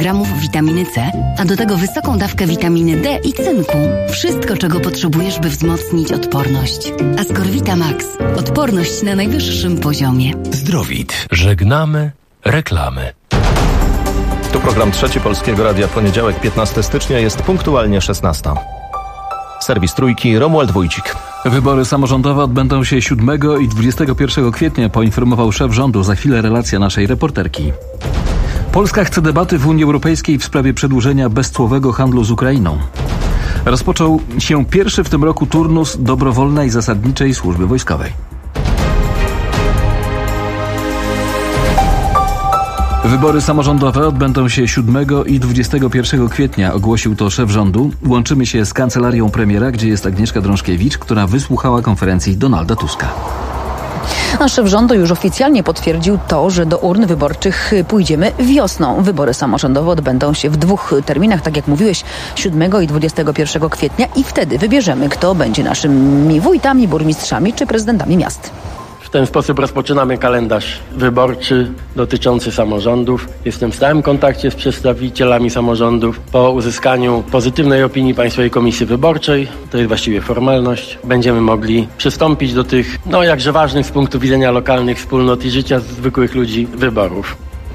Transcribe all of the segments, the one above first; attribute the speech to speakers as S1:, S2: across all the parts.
S1: mg witaminy C, a do tego wysoką dawkę witaminy D i cynku. Wszystko, czego potrzebujesz, by wzmocnić odporność. Ascorvita Max. Odporność na najwyższym poziomie.
S2: Zdrowit. Żegnamy reklamy.
S3: Tu program Trzeci Polskiego Radia. Poniedziałek, 15 stycznia, jest punktualnie 16. Serwis Trójki, Romuald Wójcik.
S4: Wybory samorządowe odbędą się 7 i 21 kwietnia, poinformował szef rządu. Za chwilę relacja naszej reporterki. Polska chce debaty w Unii Europejskiej w sprawie przedłużenia bezcłowego handlu z Ukrainą. Rozpoczął się pierwszy w tym roku turnus dobrowolnej zasadniczej służby wojskowej. Wybory samorządowe odbędą się 7 i 21 kwietnia, ogłosił to szef rządu. Łączymy się z kancelarią premiera, gdzie jest Agnieszka Drążkiewicz, która wysłuchała konferencji Donalda Tuska.
S5: A szef rządu już oficjalnie potwierdził to, że do urn wyborczych pójdziemy wiosną. Wybory samorządowe odbędą się w 2 terminach, tak jak mówiłeś, 7 i 21 kwietnia i wtedy wybierzemy, kto będzie naszymi wójtami, burmistrzami czy prezydentami miast.
S6: W ten sposób rozpoczynamy kalendarz wyborczy dotyczący samorządów. Jestem w stałym kontakcie z przedstawicielami samorządów. Po uzyskaniu pozytywnej opinii Państwowej Komisji Wyborczej, to jest właściwie formalność, będziemy mogli przystąpić do tych, jakże ważnych z punktu widzenia lokalnych wspólnot i życia zwykłych ludzi wyborów.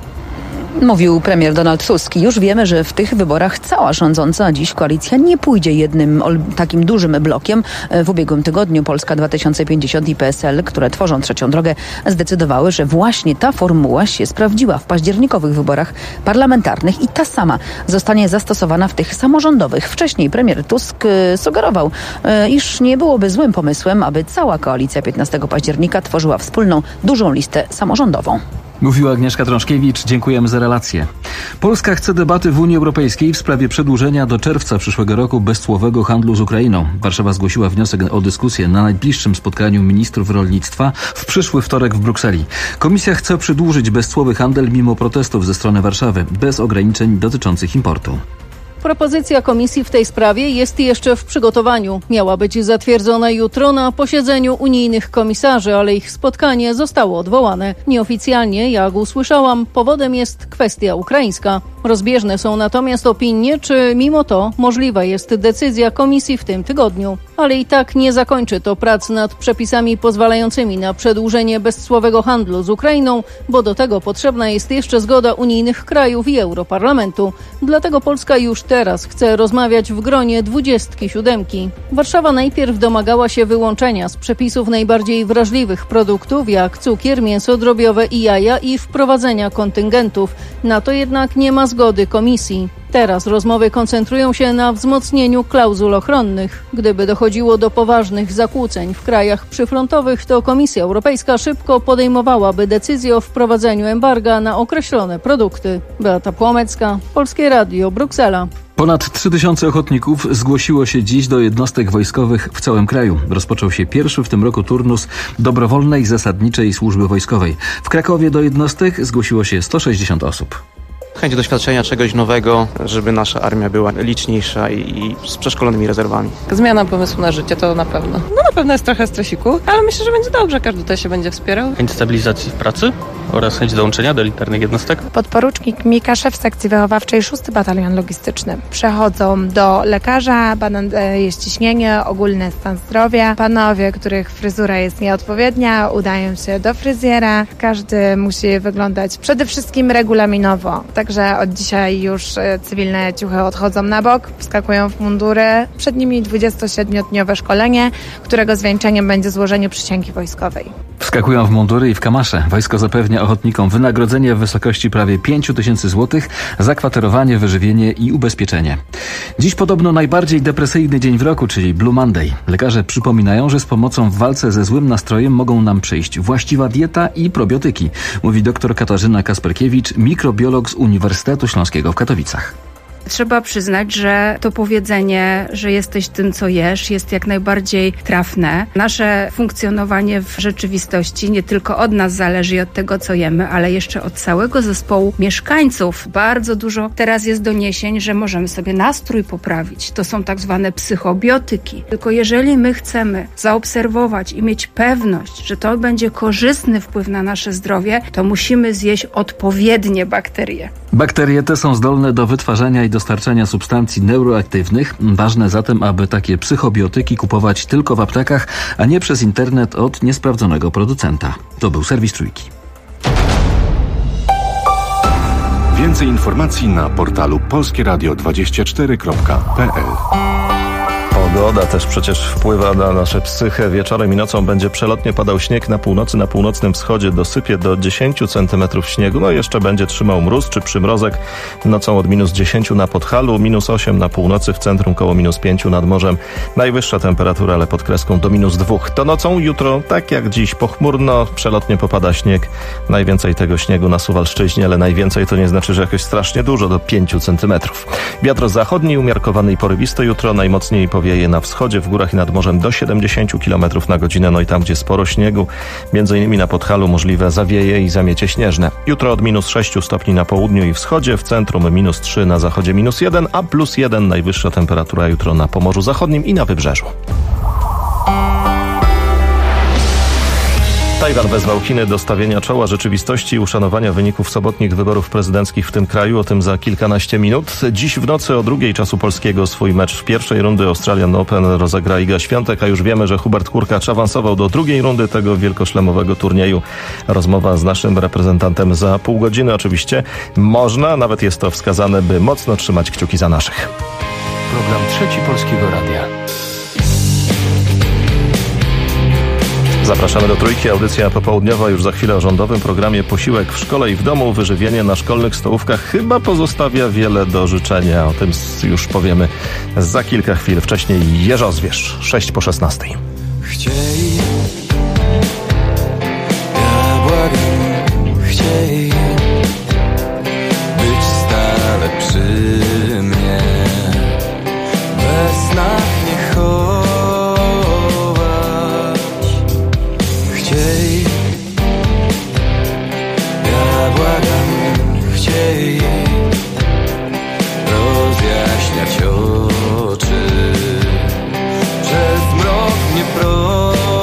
S5: Mówił premier Donald Tusk. Już wiemy, że w tych wyborach cała rządząca dziś koalicja nie pójdzie jednym takim dużym blokiem. W ubiegłym tygodniu Polska 2050 i PSL, które tworzą trzecią drogę, zdecydowały, że właśnie ta formuła się sprawdziła w październikowych wyborach parlamentarnych i ta sama zostanie zastosowana w tych samorządowych. Wcześniej premier Tusk sugerował, iż nie byłoby złym pomysłem, aby cała koalicja 15 października tworzyła wspólną, dużą listę samorządową.
S4: Mówiła Agnieszka Drążkiewicz. Dziękujemy za relację. Polska chce debaty w Unii Europejskiej w sprawie przedłużenia do czerwca przyszłego roku bezcłowego handlu z Ukrainą. Warszawa zgłosiła wniosek o dyskusję na najbliższym spotkaniu ministrów rolnictwa w przyszły wtorek w Brukseli. Komisja chce przedłużyć bezcłowy handel mimo protestów ze strony Warszawy, bez ograniczeń dotyczących importu.
S7: Propozycja komisji w tej sprawie jest jeszcze w przygotowaniu. Miała być zatwierdzona jutro na posiedzeniu unijnych komisarzy, ale ich spotkanie zostało odwołane. Nieoficjalnie, jak usłyszałam, powodem jest kwestia ukraińska. Rozbieżne są natomiast opinie, czy mimo to możliwa jest decyzja komisji w tym tygodniu. Ale i tak nie zakończy to prac nad przepisami pozwalającymi na przedłużenie bezcłowego handlu z Ukrainą, bo do tego potrzebna jest jeszcze zgoda unijnych krajów i Europarlamentu. Dlatego Polska już teraz chce rozmawiać w gronie 27. Warszawa najpierw domagała się wyłączenia z przepisów najbardziej wrażliwych produktów, jak cukier, mięso drobiowe i jaja, i wprowadzenia kontyngentów. Na to jednak nie ma zgody komisji. Teraz rozmowy koncentrują się na wzmocnieniu klauzul ochronnych. Gdyby dochodziło do poważnych zakłóceń w krajach przyfrontowych, to Komisja Europejska szybko podejmowałaby decyzję o wprowadzeniu embarga na określone produkty. Beata Płomecka, Polskie Radio, Bruksela.
S4: Ponad 3000 ochotników zgłosiło się dziś do jednostek wojskowych w całym kraju. Rozpoczął się pierwszy w tym roku turnus dobrowolnej zasadniczej służby wojskowej. W Krakowie do jednostek zgłosiło się 160 osób.
S8: Chęć doświadczenia czegoś nowego, żeby nasza armia była liczniejsza i z przeszkolonymi rezerwami.
S9: Zmiana pomysłu na życie to na pewno. Na pewno jest trochę stresiku, ale myślę, że będzie dobrze, każdy tutaj się będzie wspierał.
S10: Chęć stabilizacji w pracy oraz chęć dołączenia do elitarnych jednostek.
S11: Podporucznik Mika, szef sekcji wychowawczej 6 Batalion Logistyczny. Przechodzą do lekarza, badane jest ciśnienie, ogólny stan zdrowia. Panowie, których fryzura jest nieodpowiednia, udają się do fryzjera. Każdy musi wyglądać przede wszystkim regulaminowo. Także od dzisiaj już cywilne ciuchy odchodzą na bok, wskakują w mundury. Przed nimi 27-dniowe szkolenie, którego zwieńczeniem będzie złożenie przysięgi wojskowej.
S4: Wskakują w mundury i w kamasze. Wojsko zapewnia ochotnikom wynagrodzenie w wysokości prawie 5000 zł, zakwaterowanie, wyżywienie i ubezpieczenie. Dziś podobno najbardziej depresyjny dzień w roku, czyli Blue Monday. Lekarze przypominają, że z pomocą w walce ze złym nastrojem mogą nam przyjść właściwa dieta i probiotyki, mówi dr Katarzyna Kasperkiewicz, mikrobiolog z Uniwersytetu Śląskiego w Katowicach.
S12: Trzeba przyznać, że to powiedzenie, że jesteś tym, co jesz, jest jak najbardziej trafne. Nasze funkcjonowanie w rzeczywistości nie tylko od nas zależy i od tego, co jemy, ale jeszcze od całego zespołu mieszkańców. Bardzo dużo teraz jest doniesień, że możemy sobie nastrój poprawić. To są tak zwane psychobiotyki. Tylko jeżeli my chcemy zaobserwować i mieć pewność, że to będzie korzystny wpływ na nasze zdrowie, to musimy zjeść odpowiednie bakterie.
S4: Bakterie te są zdolne do wytwarzania i dostarczania substancji neuroaktywnych. Ważne zatem, aby takie psychobiotyki kupować tylko w aptekach, a nie przez internet od niesprawdzonego producenta. To był serwis Trójki.
S13: Więcej informacji na portalu polskieradio24.pl.
S3: Pogoda też przecież wpływa na nasze psychę. Wieczorem i nocą będzie przelotnie padał śnieg na północy, na północnym wschodzie dosypie do 10 cm śniegu. No i jeszcze będzie trzymał mróz czy przymrozek. Nocą od -10 na Podhalu, -8 na północy, w centrum koło -5 nad morzem. Najwyższa temperatura, ale pod kreską do -2. To nocą jutro, tak jak dziś, pochmurno, przelotnie popada śnieg. Najwięcej tego śniegu na Suwalszczyźnie, ale najwięcej to nie znaczy, że jakoś strasznie dużo, do 5 cm. Wiatr zachodni umiarkowany i porywisty jutro, najmocniej powieje na wschodzie, w górach i nad morzem do 70 km na godzinę. No i tam, gdzie sporo śniegu, m.in. na Podhalu możliwe zawieje i zamiecie śnieżne. Jutro od -6 stopni na południu i wschodzie, w centrum -3, na zachodzie -1, a +1 najwyższa temperatura jutro na Pomorzu Zachodnim i na Wybrzeżu. Tajwan wezwał Chiny do stawienia czoła rzeczywistości i uszanowania wyników sobotnich wyborów prezydenckich w tym kraju. O tym za kilkanaście minut. Dziś w nocy o 2:00 czasu polskiego swój mecz w pierwszej rundy Australian Open rozegra Iga Świątek, a już wiemy, że Hubert Hurkacz awansował do drugiej rundy tego wielkoszlemowego turnieju. Rozmowa z naszym reprezentantem za pół godziny. Oczywiście można, nawet jest to wskazane, by mocno trzymać kciuki za naszych.
S2: Program Trzeci Polskiego Radia.
S3: Zapraszamy do Trójki, audycja popołudniowa już za chwilę o rządowym programie Posiłek w szkole i w domu. Wyżywienie na szkolnych stołówkach chyba pozostawia wiele do życzenia. O tym już powiemy za kilka chwil. Wcześniej Jeżozwierz, 6:16.
S14: Chciej, ja błagam, chciej być stale przy mnie, bez snach nie chować. Chciej, ja błagam, chciej rozjaśniać oczy, przez mrok mnie prowadź.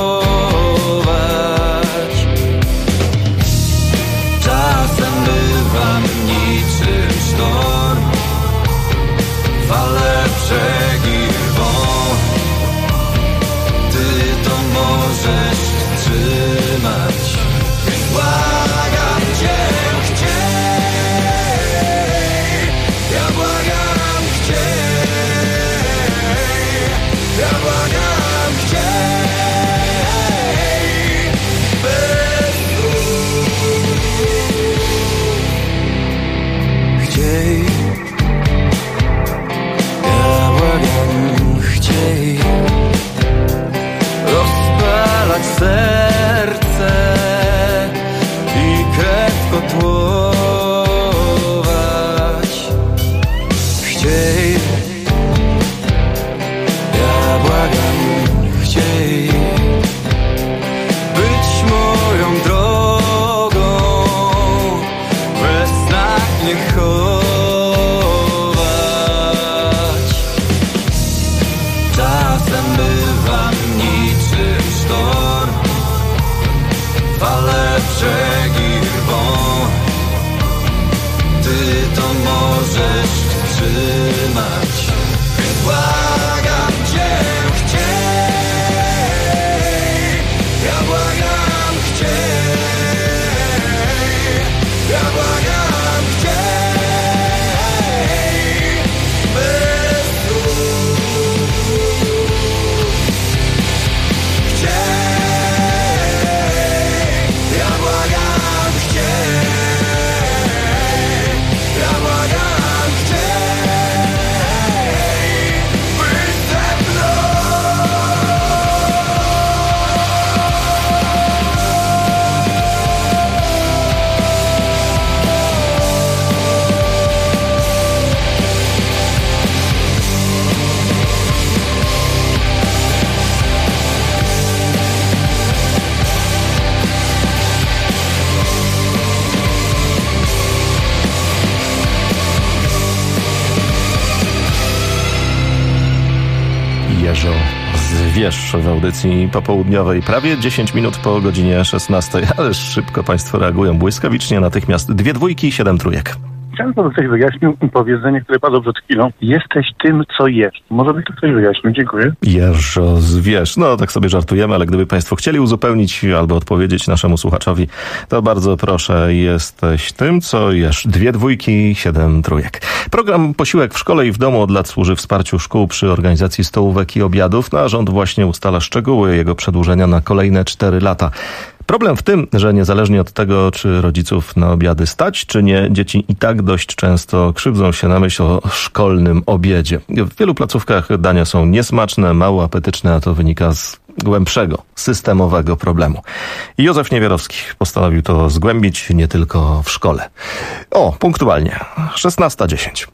S3: Wiesz w audycji popołudniowej prawie 10 minut po godzinie 16. Ależ szybko Państwo reagują, błyskawicznie, natychmiast 2 dwójki, 7 trójek.
S15: Chciałem, żeby ktoś wyjaśnił powiedzenie, które padło przed chwilą. Jesteś tym, co jest. Może by to ktoś wyjaśnił. Dziękuję.
S3: Jeżos, wiesz, no tak sobie żartujemy, ale gdyby Państwo chcieli uzupełnić albo odpowiedzieć naszemu słuchaczowi, to bardzo proszę, jesteś tym, co jesz. 2 dwójki, 7 trójek. Program Posiłek w szkole i w domu od lat służy wsparciu szkół przy organizacji stołówek i obiadów, a rząd właśnie ustala szczegóły jego przedłużenia na kolejne 4 lata. Problem w tym, że niezależnie od tego, czy rodziców na obiady stać, czy nie, dzieci i tak dość często krzywdzą się na myśl o szkolnym obiedzie. W wielu placówkach dania są niesmaczne, mało apetyczne, a to wynika z głębszego, systemowego problemu. Józef Niewiarowski postanowił to zgłębić nie tylko w szkole. Punktualnie, 16:10.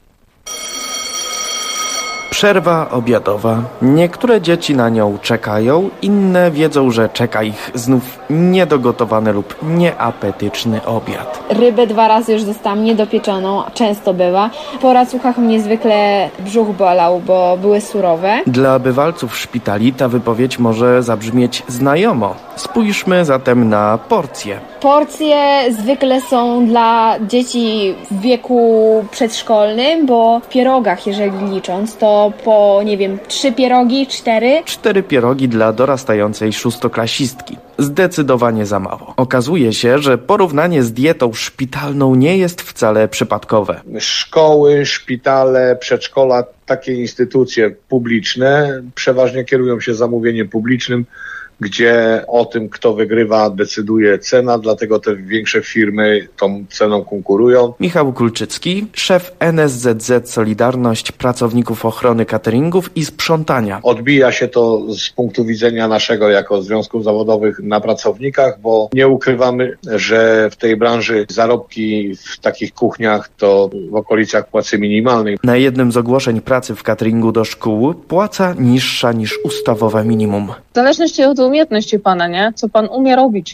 S16: Przerwa obiadowa. Niektóre dzieci na nią czekają, inne wiedzą, że czeka ich znów niedogotowany lub nieapetyczny obiad.
S17: Rybę 2 razy już dostałam niedopieczoną, często bywa. Po racuchach mnie zwykle brzuch bolał, bo były surowe.
S16: Dla bywalców szpitali ta wypowiedź może zabrzmieć znajomo. Spójrzmy zatem na porcje.
S17: Porcje zwykle są dla dzieci w wieku przedszkolnym, bo w pierogach, jeżeli licząc, to po, 3 pierogi, 4.
S16: 4 pierogi dla dorastającej szóstoklasistki. Zdecydowanie za mało. Okazuje się, że porównanie z dietą szpitalną nie jest wcale przypadkowe.
S18: Szkoły, szpitale, przedszkola, takie instytucje publiczne przeważnie kierują się zamówieniem publicznym, gdzie o tym, kto wygrywa, decyduje cena, dlatego te większe firmy tą ceną konkurują.
S16: Michał Kulczycki, szef NSZZ Solidarność Pracowników Ochrony Cateringów i Sprzątania.
S18: Odbija się to z punktu widzenia naszego jako związków zawodowych na pracownikach, bo nie ukrywamy, że w tej branży zarobki w takich kuchniach to w okolicach płacy minimalnej.
S16: Na jednym z ogłoszeń pracy w cateringu do szkół płaca niższa niż ustawowe minimum.
S19: W zależności od umiejętności pana, nie? Co pan umie robić.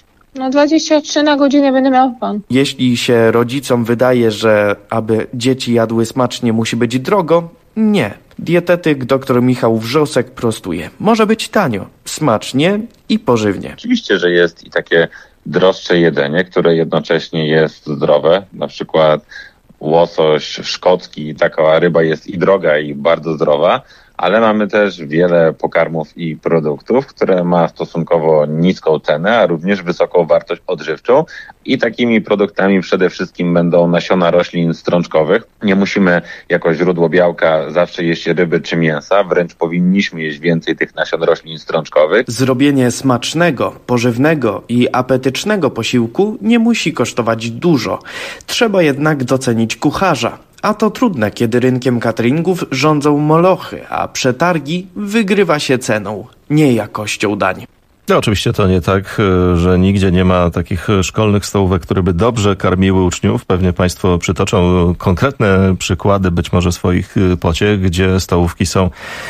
S19: 23 na godzinę będzie miał pan.
S16: Jeśli się rodzicom wydaje, że aby dzieci jadły smacznie musi być drogo, nie. Dietetyk dr Michał Wrzosek prostuje. Może być tanio, smacznie i pożywnie.
S20: Oczywiście, że jest i takie droższe jedzenie, które jednocześnie jest zdrowe. Na przykład łosoś szkocki, taka ryba jest i droga, i bardzo zdrowa. Ale mamy też wiele pokarmów i produktów, które ma stosunkowo niską cenę, a również wysoką wartość odżywczą. I takimi produktami przede wszystkim będą nasiona roślin strączkowych. Nie musimy jako źródło białka zawsze jeść ryby czy mięsa, wręcz powinniśmy jeść więcej tych nasion roślin strączkowych.
S16: Zrobienie smacznego, pożywnego i apetycznego posiłku nie musi kosztować dużo. Trzeba jednak docenić kucharza. A to trudne, kiedy rynkiem cateringów rządzą molochy, a przetargi wygrywa się ceną, nie jakością dań.
S3: No oczywiście to nie tak, że nigdzie nie ma takich szkolnych stołówek, które by dobrze karmiły uczniów. Pewnie Państwo przytoczą konkretne przykłady być może swoich pociech, gdzie stołówki są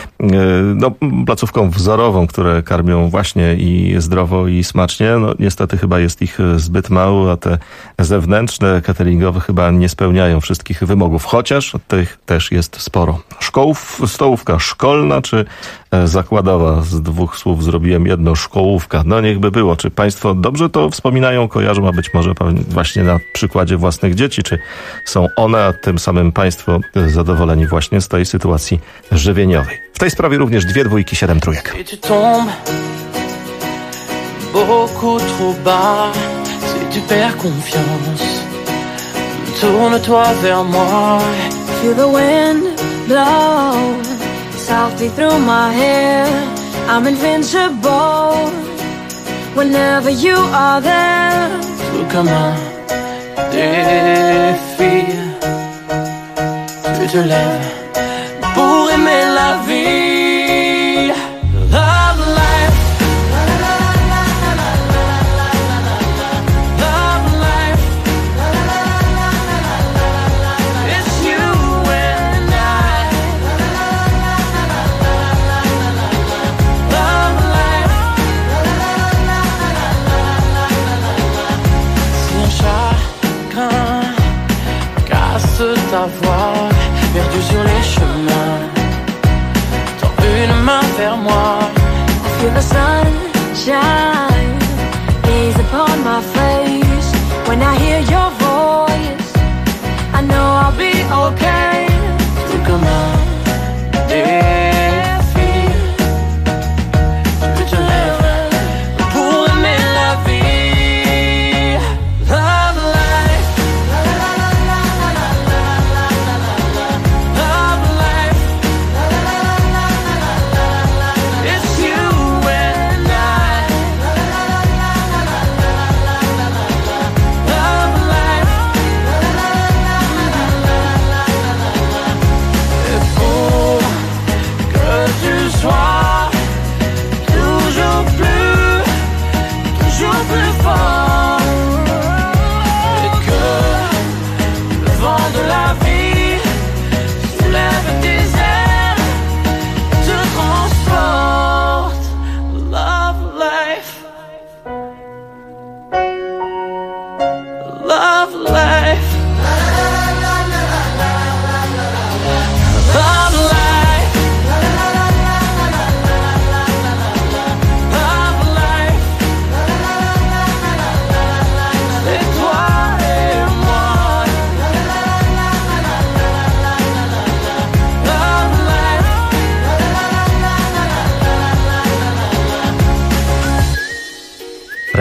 S3: placówką wzorową, które karmią właśnie i zdrowo i smacznie. Niestety chyba jest ich zbyt mało, a te zewnętrzne, cateringowe chyba nie spełniają wszystkich wymogów, chociaż tych też jest sporo. Stołówka szkolna czy zakładowa? Z 2 słów zrobiłem jedno, szkołówka. Niech by było. Czy Państwo dobrze to wspominają, kojarzą, a być może właśnie na przykładzie własnych dzieci? Czy są one, a tym samym Państwo zadowoleni właśnie z tej sytuacji żywieniowej? W tej sprawie również 2 dwójki, 7 trójek.
S14: Beaucoup trop bas, si tu perds confiance, tourne-toi vers moi.
S21: Feel the wind blow softly through my hair. I'm invincible whenever you are there.
S14: Tout comme un défi, tu te lèves pour aimer la vie. Love life. Ta voix perdue sur les chemins, tant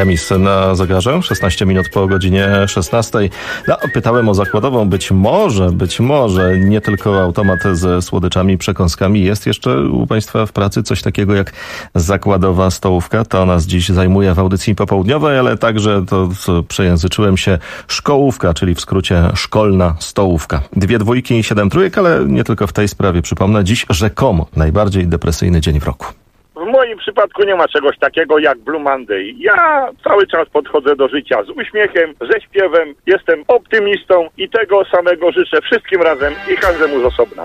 S3: Remis na zegarze, 16 minut po godzinie 16. No, pytałem o zakładową, być może nie tylko automat ze słodyczami, przekąskami. Jest jeszcze u Państwa w pracy coś takiego jak zakładowa stołówka. To nas dziś zajmuje w audycji popołudniowej, ale także to, co przejęzyczyłem się, szkołówka, czyli w skrócie szkolna stołówka. 2 dwójki i 7 trójek, ale nie tylko w tej sprawie. Przypomnę, dziś rzekomo najbardziej depresyjny dzień w roku.
S1: W moim przypadku nie ma czegoś takiego jak Blue Monday. Ja cały czas podchodzę do życia z uśmiechem, ze śpiewem, jestem optymistą i tego samego życzę wszystkim razem i każdemu z osobna.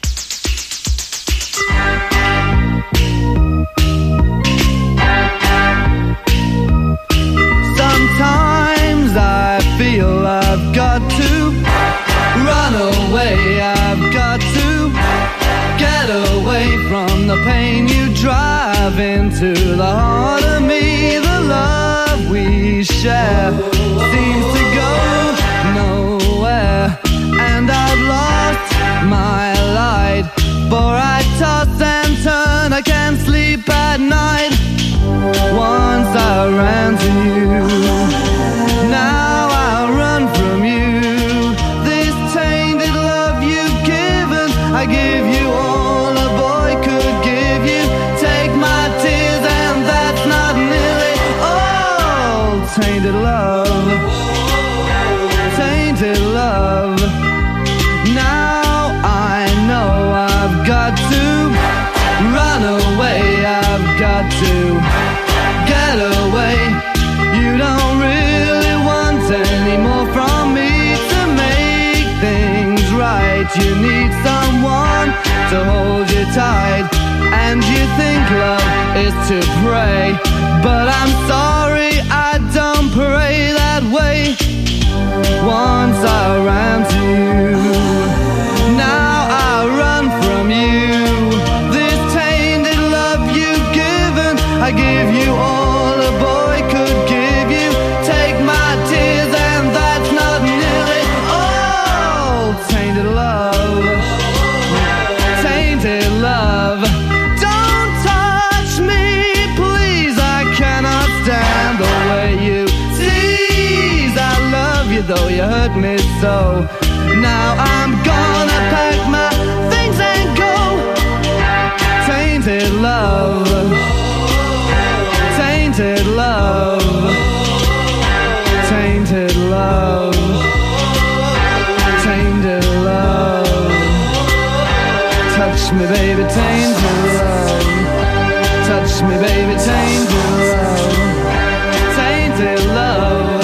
S22: Sometimes I feel I've got to run away, I've got to get away from the pain you drive into the heart of me. The love we share seems to go nowhere, and I've lost my light, for I toss and turn, I can't sleep at night. Once I ran to you, now I run from you. This tainted love you've given, I give you all a boy could give you. Take my tears and that's not nearly all. Tainted love, tainted love. Now I know I've got to run away, I've got to get away. You don't really want any more from me to make things right. You need someone to hold you tight, and you think love is to pray, but I'm sorry, I don't pray that way. Once I ran to you, now I run from you. This tainted love you've given, I give you all a boy could give you. Take my tears and that's not nearly all. Tainted love, tainted love. Don't touch me, please, I cannot stand the way you tease. I love you though you hurt me so. Now I'm gonna pack my things and go. Tainted love, tainted love, tainted love, tainted love. Touch me baby, tainted love. Touch me baby, tainted love. Tainted love.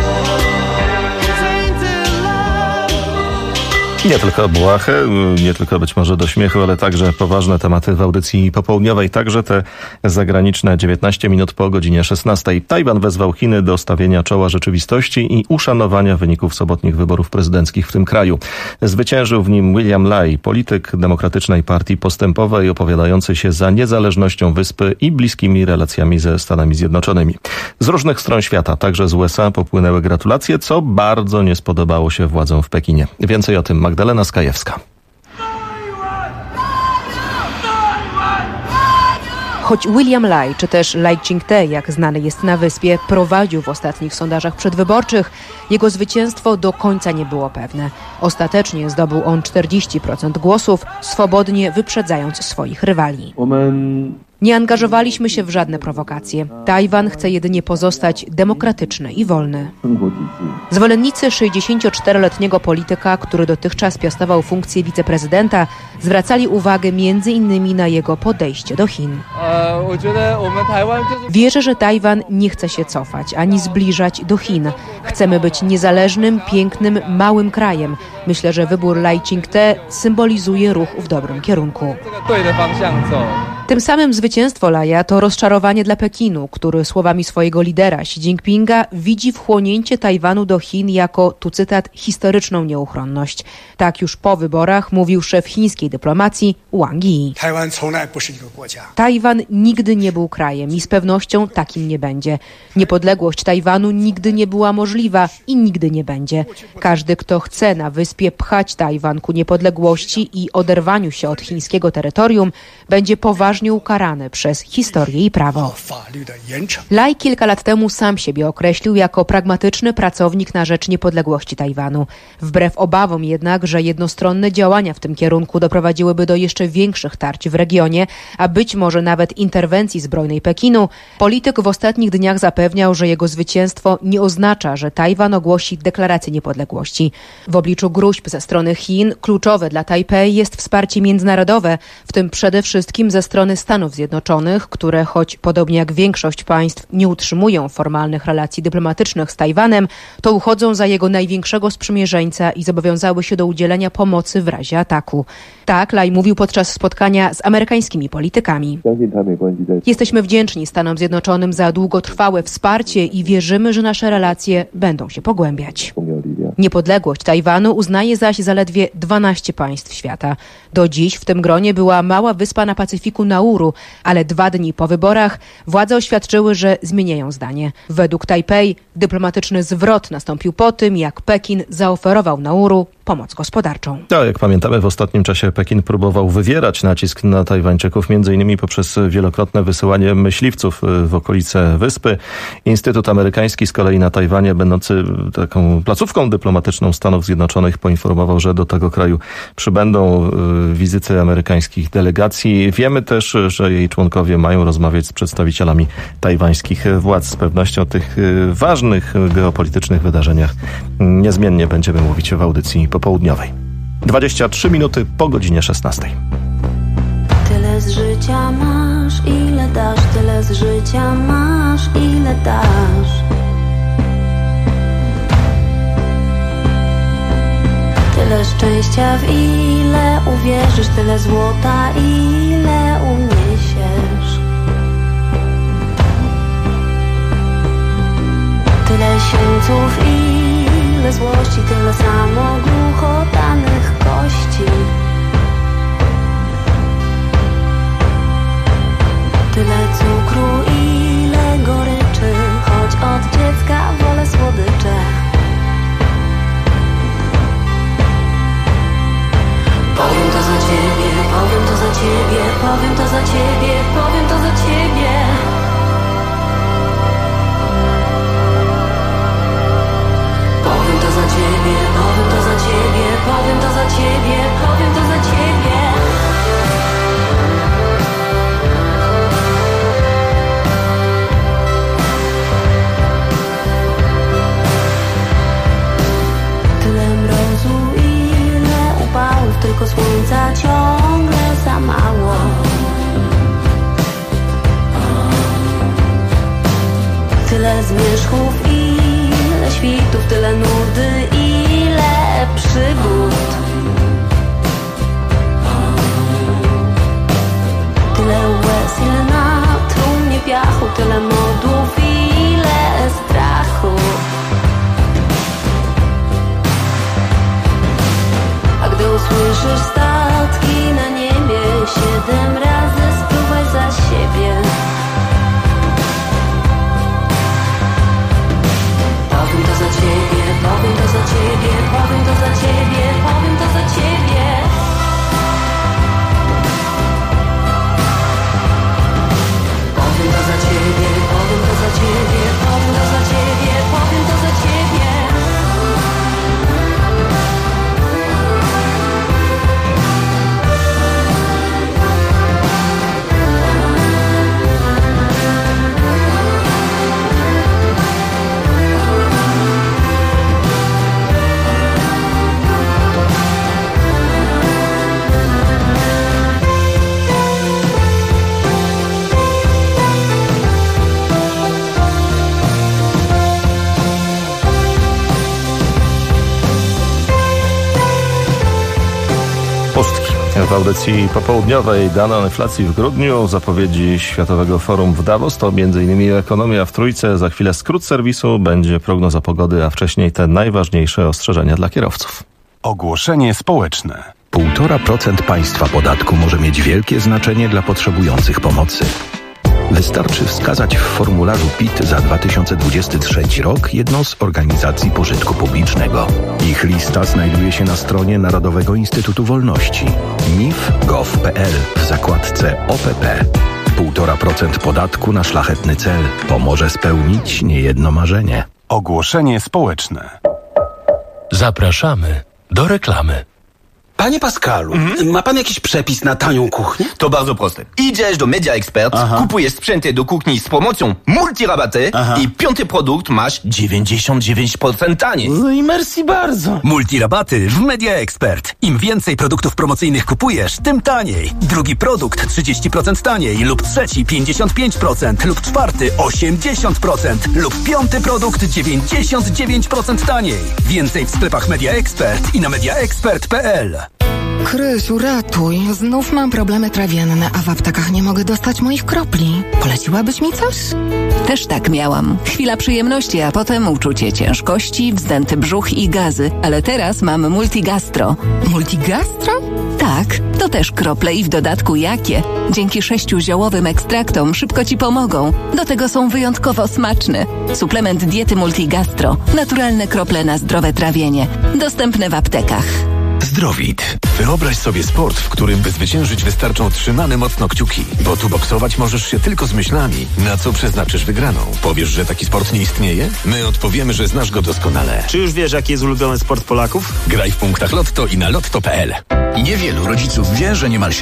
S3: Nie tylko błahe, nie tylko być może do śmiechu, ale także poważne tematy w audycji popołudniowej, także te zagraniczne. 19 minut po godzinie 16. Tajwan wezwał Chiny do stawienia czoła rzeczywistości i uszanowania wyników sobotnich wyborów prezydenckich w tym kraju. Zwyciężył w nim William Lai, polityk Demokratycznej Partii Postępowej opowiadający się za niezależnością wyspy i bliskimi relacjami ze Stanami Zjednoczonymi. Z różnych stron świata, także z USA, popłynęły gratulacje, co bardzo nie spodobało się władzom w Pekinie. Więcej o tym Magdalena Skajewska.
S23: Choć William Lai, czy też Lai Ching-te, jak znany jest na wyspie, prowadził w ostatnich sondażach przedwyborczych, jego zwycięstwo do końca nie było pewne. Ostatecznie zdobył on 40% głosów, swobodnie wyprzedzając swoich rywali. Nie angażowaliśmy się w żadne prowokacje. Tajwan chce jedynie pozostać demokratyczny i wolny. Zwolennicy 64-letniego polityka, który dotychczas piastował funkcję wiceprezydenta, zwracali uwagę m.in. na jego podejście do Chin. Wierzę, że Tajwan nie chce się cofać ani zbliżać do Chin. Chcemy być niezależnym, pięknym, małym krajem. Myślę, że wybór Lai Ching-te symbolizuje ruch w dobrym kierunku. Tym samym zwycięstwo Laja to rozczarowanie dla Pekinu, który słowami swojego lidera Xi Jinpinga widzi wchłonięcie Tajwanu do Chin jako, tu cytat, historyczną nieuchronność. Tak już po wyborach mówił szef chińskiej dyplomacji Wang Yi. Tajwan nigdy nie był krajem i z pewnością takim nie będzie. Niepodległość Tajwanu nigdy nie była możliwa i nigdy nie będzie. Każdy, kto chce na wyspie pchać Tajwan ku niepodległości i oderwaniu się od chińskiego terytorium, będzie poważnie poważnie ukarane przez historię i prawo. Lai kilka lat temu sam siebie określił jako pragmatyczny pracownik na rzecz niepodległości Tajwanu. Wbrew obawom jednak, że jednostronne działania w tym kierunku doprowadziłyby do jeszcze większych tarć w regionie, a być może nawet interwencji zbrojnej Pekinu, polityk w ostatnich dniach zapewniał, że jego zwycięstwo nie oznacza, że Tajwan ogłosi deklarację niepodległości. W obliczu gróźb ze strony Chin kluczowe dla Tajpej jest wsparcie międzynarodowe, w tym przede wszystkim ze strony Stanów Zjednoczonych, które choć podobnie jak większość państw nie utrzymują formalnych relacji dyplomatycznych z Tajwanem, to uchodzą za jego największego sprzymierzeńca i zobowiązały się do udzielenia pomocy w razie ataku. Tak Lai mówił podczas spotkania z amerykańskimi politykami. Jesteśmy wdzięczni Stanom Zjednoczonym za długotrwałe wsparcie i wierzymy, że nasze relacje będą się pogłębiać. Niepodległość Tajwanu uznaje zaś zaledwie 12 państw świata. Do dziś w tym gronie była mała wyspa na Pacyfiku Nauru, ale 2 dni po wyborach władze oświadczyły, że zmieniają zdanie. Według Tajpej dyplomatyczny zwrot nastąpił po tym, jak Pekin zaoferował Nauru pomoc gospodarczą.
S3: A jak pamiętamy, w ostatnim czasie Pekin próbował wywierać nacisk na Tajwańczyków, m.in. poprzez wielokrotne wysyłanie myśliwców w okolice wyspy. Instytut Amerykański z kolei na Tajwanie, będący taką placówką dyplomatyczną Stanów Zjednoczonych, poinformował, że do tego kraju przybędą wizyty amerykańskich delegacji. Wiemy też, że jej członkowie mają rozmawiać z przedstawicielami tajwańskich władz. Z pewnością o tych ważnych geopolitycznych wydarzeniach niezmiennie będziemy mówić w audycji popołudniowej. 23 minuty po godzinie 16.
S21: Tyle z życia masz, ile dasz, tyle z życia masz, ile dasz. Tyle szczęścia, w ile uwierzysz, tyle złota, ile uniesiesz. Tyle sieńców, ile złości, tyle samo głuchotanych kości. Tyle cukru, ile goryczy, choć od dziecka wolę słodycze. Powiem to za ciebie, powiem to za ciebie, powiem to za ciebie, powiem to za ciebie. Powiem to za ciebie, powiem to za ciebie, powiem to za ciebie, powiem to za ciebie. Tyle mrozu, ile upałów, tylko słońca ciągle za mało. Tyle zmierzchów, ile świtów, tyle nudy, ile przygód. Tyle łez, ile na trumnie piachu, tyle modłów, ile strachu. A gdy usłyszysz statki na niebie, 7 razy spróbuj za siebie. Powiem to za ciebie, powiem to za ciebie, powiem to za ciebie, powiem to za ciebie. Powiem to za ciebie, powiem to za ciebie, powiem to za ciebie, powiem to za ciebie.
S3: Pustki. W audycji popołudniowej dane o inflacji w grudniu, zapowiedzi Światowego Forum w Davos, to m.in. ekonomia w trójce. Za chwilę skrót serwisu, będzie prognoza pogody, a wcześniej te najważniejsze ostrzeżenia dla kierowców.
S13: Ogłoszenie społeczne.
S2: 1,5% państwa podatku może mieć wielkie znaczenie dla potrzebujących pomocy. Wystarczy wskazać w formularzu PIT za 2023 rok jedną z organizacji pożytku publicznego. Ich lista znajduje się na stronie Narodowego Instytutu Wolności. NIF.gov.pl w zakładce OPP. 1,5% podatku na szlachetny cel pomoże spełnić niejedno marzenie.
S13: Ogłoszenie społeczne.
S5: Zapraszamy do reklamy.
S6: Panie Pascalu, ma pan jakiś przepis na tanią kuchnię?
S7: To bardzo proste. Idziesz do Media Expert, kupujesz sprzęty do kuchni z promocją multirabaty i 5. produkt masz 99% taniej.
S6: No i merci bardzo.
S24: Multirabaty w Media Expert. Im więcej produktów promocyjnych kupujesz, tym taniej. Drugi produkt 30% taniej lub trzeci 55% lub czwarty 80% lub 5. produkt 99% taniej. Więcej w sklepach Media Expert i na mediaexpert.pl.
S25: Krysiu, ratuj. Znów mam problemy trawienne, a w aptekach nie mogę dostać moich kropli. Poleciłabyś mi coś?
S26: Też tak miałam. Chwila przyjemności, a potem uczucie ciężkości, wzdęty brzuch i gazy. Ale teraz mam Multigastro.
S25: Multigastro?
S26: Tak, to też krople i w dodatku jakie. Dzięki 6 ziołowym ekstraktom szybko Ci pomogą. Do tego są wyjątkowo smaczne. Suplement diety Multigastro. Naturalne krople na zdrowe trawienie. Dostępne w aptekach.
S5: Zdrowit. Wyobraź sobie sport, w którym by zwyciężyć wystarczą trzymane mocno kciuki, bo tu boksować możesz się tylko z myślami, na co przeznaczysz wygraną. Powiesz, że taki sport nie istnieje? My odpowiemy, że znasz go doskonale.
S6: Czy już wiesz, jaki jest ulubiony sport Polaków?
S5: Graj w punktach Lotto i na lotto.pl.
S2: Niewielu rodziców wie, że niemal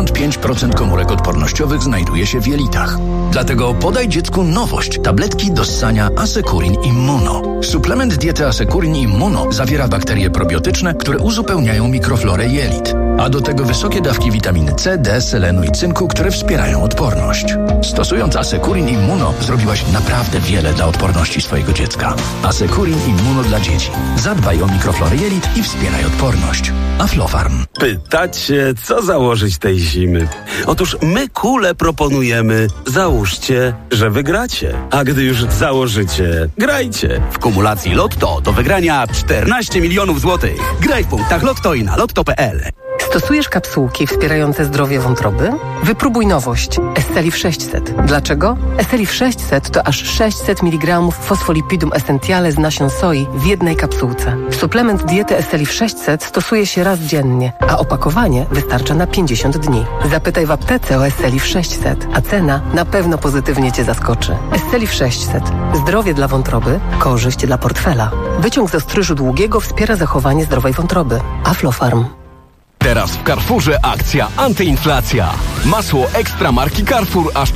S2: 75% komórek odpornościowych znajduje się w jelitach. Dlatego podaj dziecku nowość. Tabletki do ssania Asekurin Immuno. Suplement diety Asekurin Immuno zawiera bakterie probiotyczne, które uzupełniają mikroflorę jelit. A do tego wysokie dawki witaminy C, D, selenu i cynku, które wspierają odporność. Stosując Asekurin Immuno zrobiłaś naprawdę wiele dla odporności swojego dziecka. Asekurin Immuno dla dzieci. Zadbaj o mikroflorę jelit i wspieraj odporność. Aflofarm.
S6: Pytacie, co założyć tej zimy? Otóż my kule proponujemy. Załóżcie, że wygracie. A gdy już założycie, grajcie. W kumulacji Lotto do wygrania 14 milionów złotych. Graj w punktach Lotto i na lotto.pl.
S27: Stosujesz kapsułki wspierające zdrowie wątroby? Wypróbuj nowość Estelif 600. Dlaczego? Estelif 600 to aż 600 mg fosfolipidum essentiale z nasion soi w jednej kapsułce. Suplement diety Estelif 600 stosuje się raz dziennie, a opakowanie wystarcza na 50 dni. Zapytaj w aptece o Estelif 600, a cena na pewno pozytywnie Cię zaskoczy. Estelif 600. Zdrowie dla wątroby, korzyść dla portfela. Wyciąg z ostryżu długiego wspiera zachowanie zdrowej wątroby. Aflofarm.
S5: Teraz w Carrefourze akcja antyinflacja. Masło ekstra marki Carrefour aż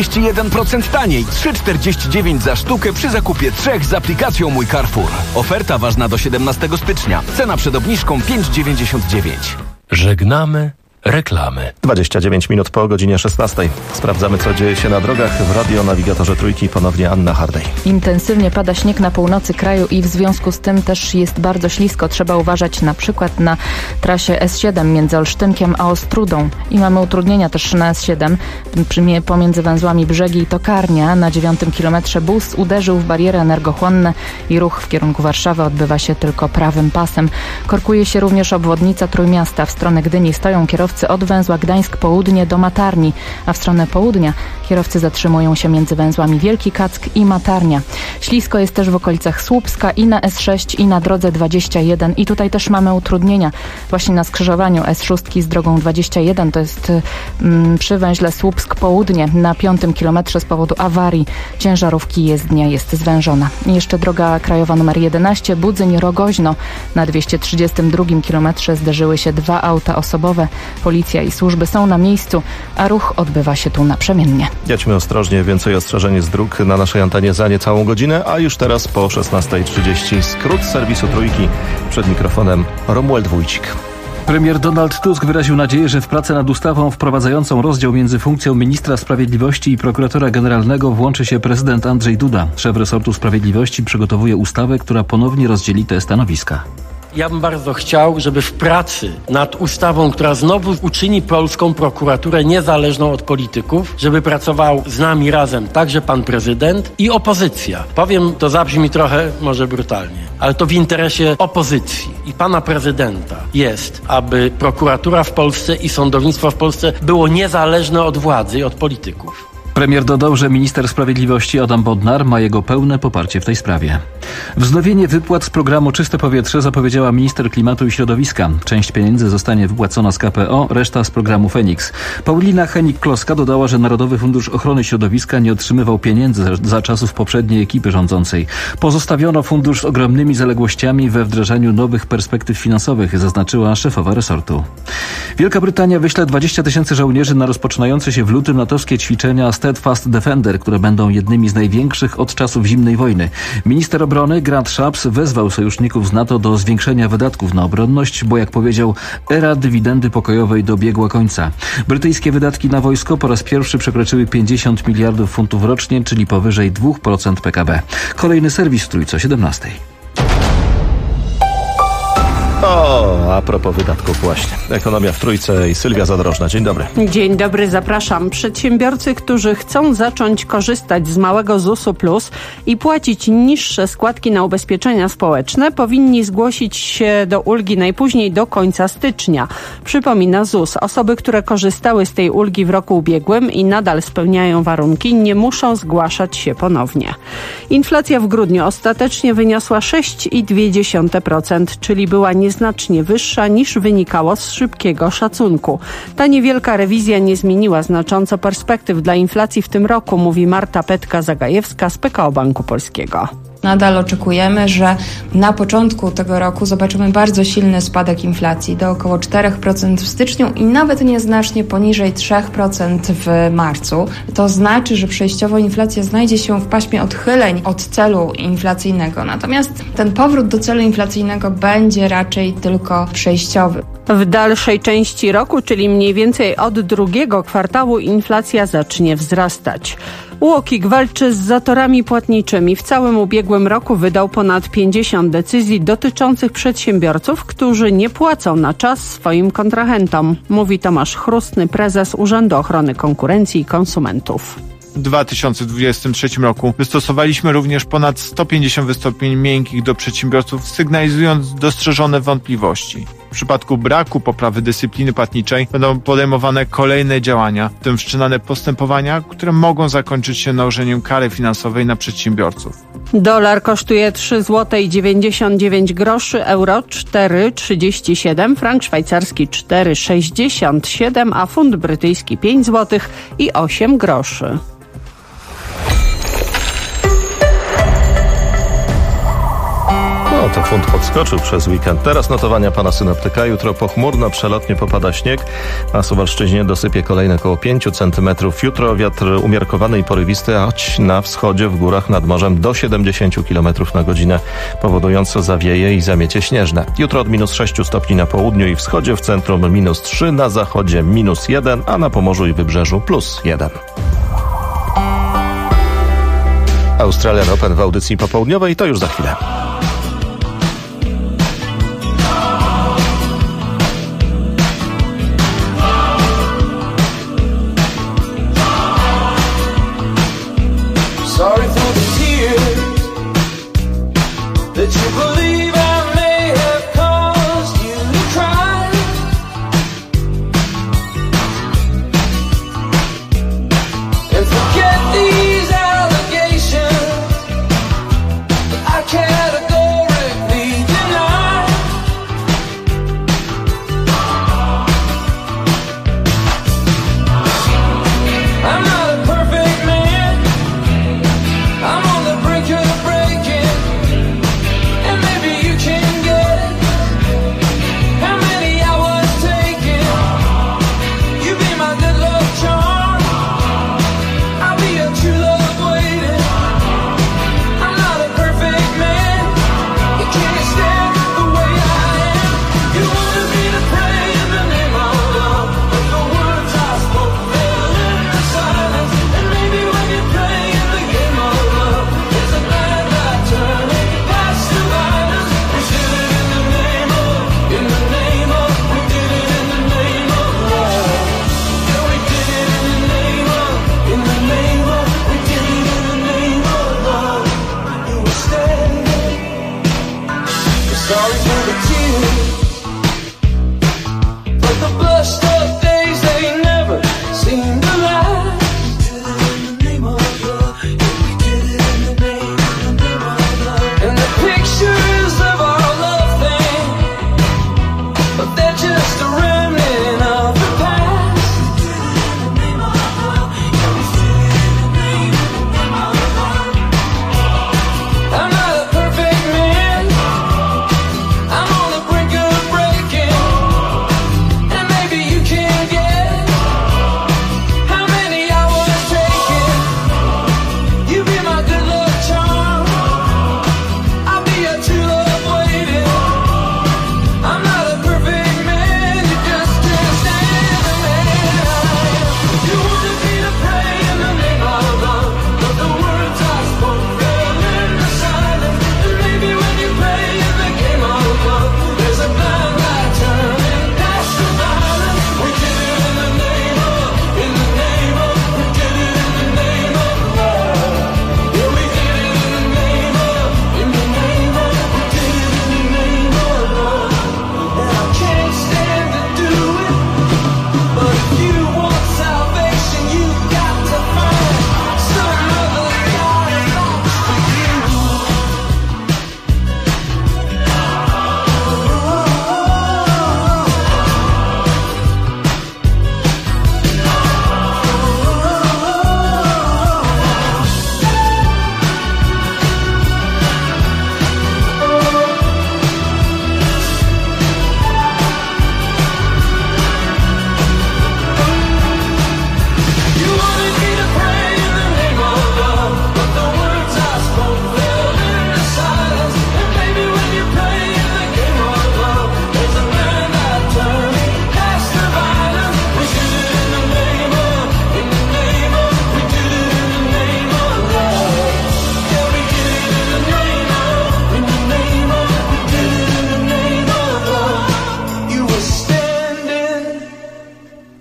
S5: 41% taniej. 3,49 za sztukę przy zakupie 3 z aplikacją Mój Carrefour. Oferta ważna do 17 stycznia. Cena przed obniżką 5,99.
S2: Żegnamy reklamy.
S3: 29 minut po godzinie 16. Sprawdzamy, co dzieje się na drogach. W radionawigatorze Trójki ponownie Anna Hardej.
S28: Intensywnie pada śnieg na północy kraju i w związku z tym też jest bardzo ślisko. Trzeba uważać na przykład na trasie S7 między Olsztynkiem a Ostrudą. I mamy utrudnienia też na S7 pomiędzy węzłami Brzegi i Tokarnia. Na 9 kilometrze bus uderzył w bariery energochłonne i ruch w kierunku Warszawy odbywa się tylko prawym pasem. Korkuje się również obwodnica Trójmiasta. W stronę Gdyni stoją kierowcy od węzła Gdańsk Południe do Matarni, a w stronę południa kierowcy zatrzymują się między węzłami Wielki Kack i Matarnia. Ślisko jest też w okolicach Słupska i na S6 i na drodze 21 i tutaj też mamy utrudnienia właśnie na skrzyżowaniu S6 z drogą 21, to jest przy węźle Słupsk Południe na 5 kilometrze z powodu awarii ciężarówki jezdnia jest zwężona. I jeszcze droga krajowa nr 11 Budzyń-Rogoźno na 232 kilometrze zderzyły się 2 auta osobowe. Policja i służby są na miejscu, a ruch odbywa się tu naprzemiennie.
S3: Jedźmy ostrożnie, więcej ostrzeżeń z dróg na naszej antenie za niecałą godzinę, a już teraz po 16:30 skrót serwisu Trójki. Przed mikrofonem Romuald Wójcik.
S4: Premier Donald Tusk wyraził nadzieję, że w pracę nad ustawą wprowadzającą rozdział między funkcją ministra sprawiedliwości i prokuratora generalnego włączy się prezydent Andrzej Duda. Szef resortu sprawiedliwości przygotowuje ustawę, która ponownie rozdzieli te stanowiska.
S29: Ja bym bardzo chciał, żeby w pracy nad ustawą, która znowu uczyni polską prokuraturę niezależną od polityków, żeby pracował z nami razem także pan prezydent i opozycja. Powiem, to zabrzmi trochę może brutalnie, ale to w interesie opozycji i pana prezydenta jest, aby prokuratura w Polsce i sądownictwo w Polsce było niezależne od władzy i od polityków.
S4: Premier dodał, że minister sprawiedliwości Adam Bodnar ma jego pełne poparcie w tej sprawie. Wznowienie wypłat z programu Czyste Powietrze zapowiedziała minister klimatu i środowiska. Część pieniędzy zostanie wypłacona z KPO, reszta z programu Feniks. Paulina Henik-Kloska dodała, że Narodowy Fundusz Ochrony Środowiska nie otrzymywał pieniędzy za czasów poprzedniej ekipy rządzącej. Pozostawiono fundusz z ogromnymi zaległościami we wdrażaniu nowych perspektyw finansowych, zaznaczyła szefowa resortu. Wielka Brytania wyśle 20 000 żołnierzy na rozpoczynające się w lutym natowskie ćwiczenia Steadfast Defender, które będą jednymi z największych od czasów zimnej wojny. Minister obrony Grant Shapps wezwał sojuszników z NATO do zwiększenia wydatków na obronność, bo jak powiedział, era dywidendy pokojowej dobiegła końca. Brytyjskie wydatki na wojsko po raz pierwszy przekroczyły 50 miliardów funtów rocznie, czyli powyżej 2% PKB. Kolejny serwis w Trójce o 17:00.
S3: A propos wydatków właśnie. Ekonomia w Trójce i Sylwia Zadrożna. Dzień dobry.
S8: Dzień dobry, zapraszam. Przedsiębiorcy, którzy chcą zacząć korzystać z małego ZUS-u Plus i płacić niższe składki na ubezpieczenia społeczne, powinni zgłosić się do ulgi najpóźniej do końca stycznia. Przypomina ZUS. Osoby, które korzystały z tej ulgi w roku ubiegłym i nadal spełniają warunki, nie muszą zgłaszać się ponownie. Inflacja w grudniu ostatecznie wyniosła 6,2%, czyli była nieznacznie wyższa niż wynikało z szybkiego szacunku. Ta niewielka rewizja nie zmieniła znacząco perspektyw dla inflacji w tym roku, mówi Marta Petka-Zagajewska z PKO Banku Polskiego.
S9: Nadal oczekujemy, że na początku tego roku zobaczymy bardzo silny spadek inflacji do około 4% w styczniu i nawet nieznacznie poniżej 3% w marcu. To znaczy, że przejściowo inflacja znajdzie się w paśmie odchyleń od celu inflacyjnego. Natomiast ten powrót do celu inflacyjnego będzie raczej tylko przejściowy.
S8: W dalszej części roku, czyli mniej więcej od drugiego kwartału, inflacja zacznie wzrastać. UOKiK walczy z zatorami płatniczymi. W całym ubiegłym roku wydał ponad 50 decyzji dotyczących przedsiębiorców, którzy nie płacą na czas swoim kontrahentom, mówi Tomasz Chrustny, prezes Urzędu Ochrony Konkurencji i Konsumentów.
S10: W 2023 roku wystosowaliśmy również ponad 150 wystąpień miękkich do przedsiębiorców, sygnalizując dostrzeżone wątpliwości. W przypadku braku poprawy dyscypliny płatniczej będą podejmowane kolejne działania, w tym wszczynane postępowania, które mogą zakończyć się nałożeniem kary finansowej na przedsiębiorców.
S8: Dolar kosztuje 3,99 zł, euro 4,37, frank szwajcarski 4,67, a funt brytyjski 5 zł i 8 groszy.
S3: No to funt podskoczył przez weekend. Teraz notowania pana synoptyka. Jutro pochmurno, przelotnie popada śnieg. Na Suwalszczyźnie dosypie kolejne około 5 cm. Jutro wiatr umiarkowany i porywisty, choć na wschodzie, w górach nad morzem do 70 km na godzinę, powodująco zawieje i zamiecie śnieżne. Jutro od -6 stopni na południu i wschodzie, w centrum -3, na zachodzie -1, a na Pomorzu i Wybrzeżu +1. Australian Open w audycji popołudniowej to już za chwilę.
S14: Sorry for the tears that you believe I may have caused you to cry. And forget these allegations. I can't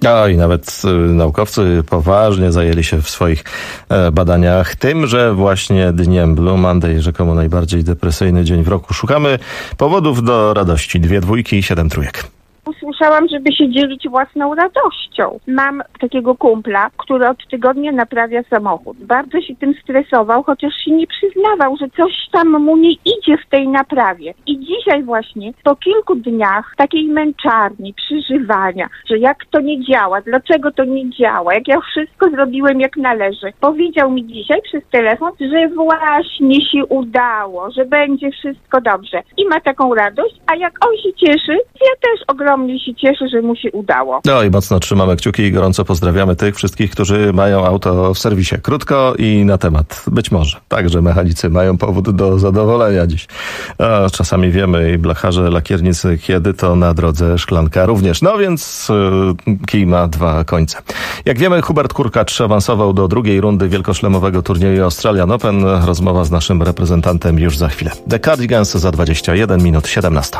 S3: I nawet naukowcy poważnie zajęli się w swoich badaniach tym, że właśnie dniem Blue Monday, rzekomo najbardziej depresyjny dzień w roku. Szukamy powodów do radości. 2 dwójki i 7 trójek.
S1: Usłyszałam, żeby się dzielić własną radością. Mam takiego kumpla, który od tygodnia naprawia samochód. Bardzo się tym stresował, chociaż się nie przyznawał, że coś tam mu nie idzie w tej naprawie. I dzisiaj właśnie, po kilku dniach takiej męczarni, przeżywania, że jak to nie działa, dlaczego to nie działa, jak ja wszystko zrobiłem jak należy. Powiedział mi dzisiaj przez telefon, że właśnie się udało, że będzie wszystko dobrze. I ma taką radość, a jak on się cieszy, ja też ogromnie się cieszę, że mu się udało.
S3: I mocno trzymamy kciuki i gorąco pozdrawiamy tych wszystkich, którzy mają auto w serwisie. Krótko i na temat. Być może także mechanicy mają powód do zadowolenia dziś. Czasami wiemy i blacharze, lakiernicy, kiedy to na drodze szklanka również. No więc kij ma 2 końce. Jak wiemy, Hubert Hurkacz awansował do drugiej rundy wielkoszlemowego turnieju Australian Open. Rozmowa z naszym reprezentantem już za chwilę. The Cardigans za 21 minut 17.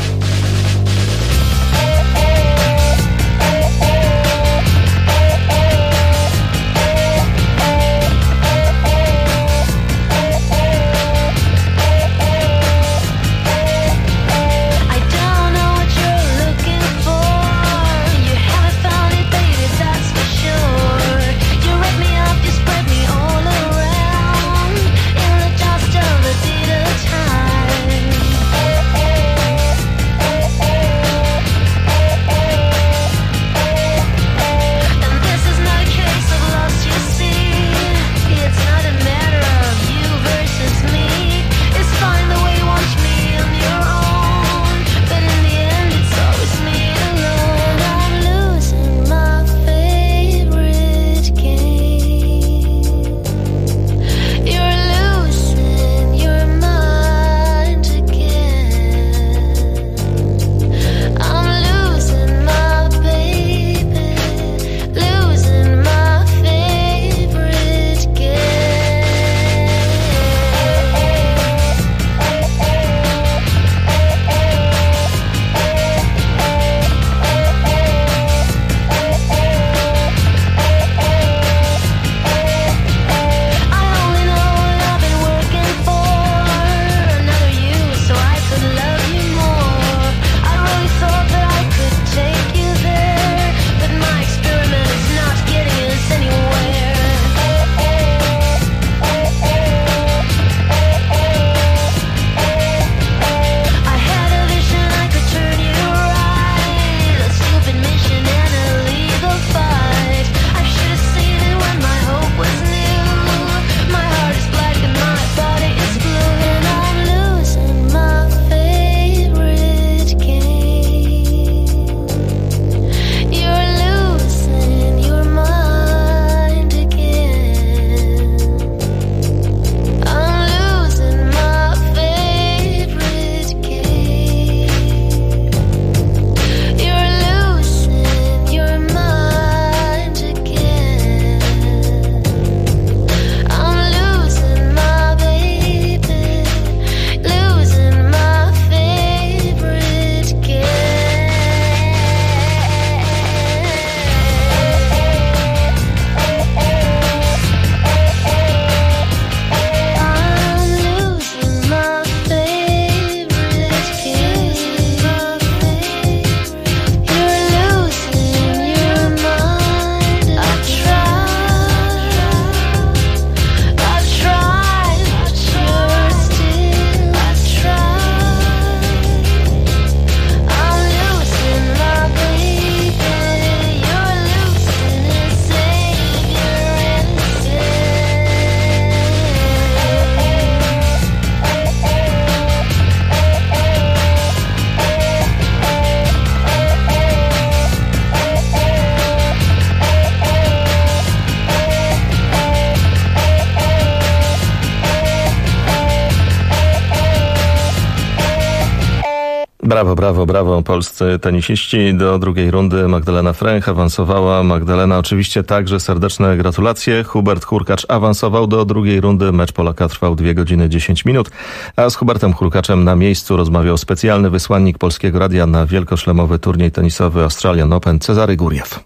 S3: Brawo, brawo, brawo. Polscy tenisiści do drugiej rundy. Magdalena Fręch awansowała. Magdalena oczywiście także serdeczne gratulacje. Hubert Hurkacz awansował do drugiej rundy. Mecz Polaka trwał 2 godziny 10 minut. A z Hubertem Hurkaczem na miejscu rozmawiał specjalny wysłannik Polskiego Radia na wielkoszlemowy turniej tenisowy Australian Open Cezary Guriew.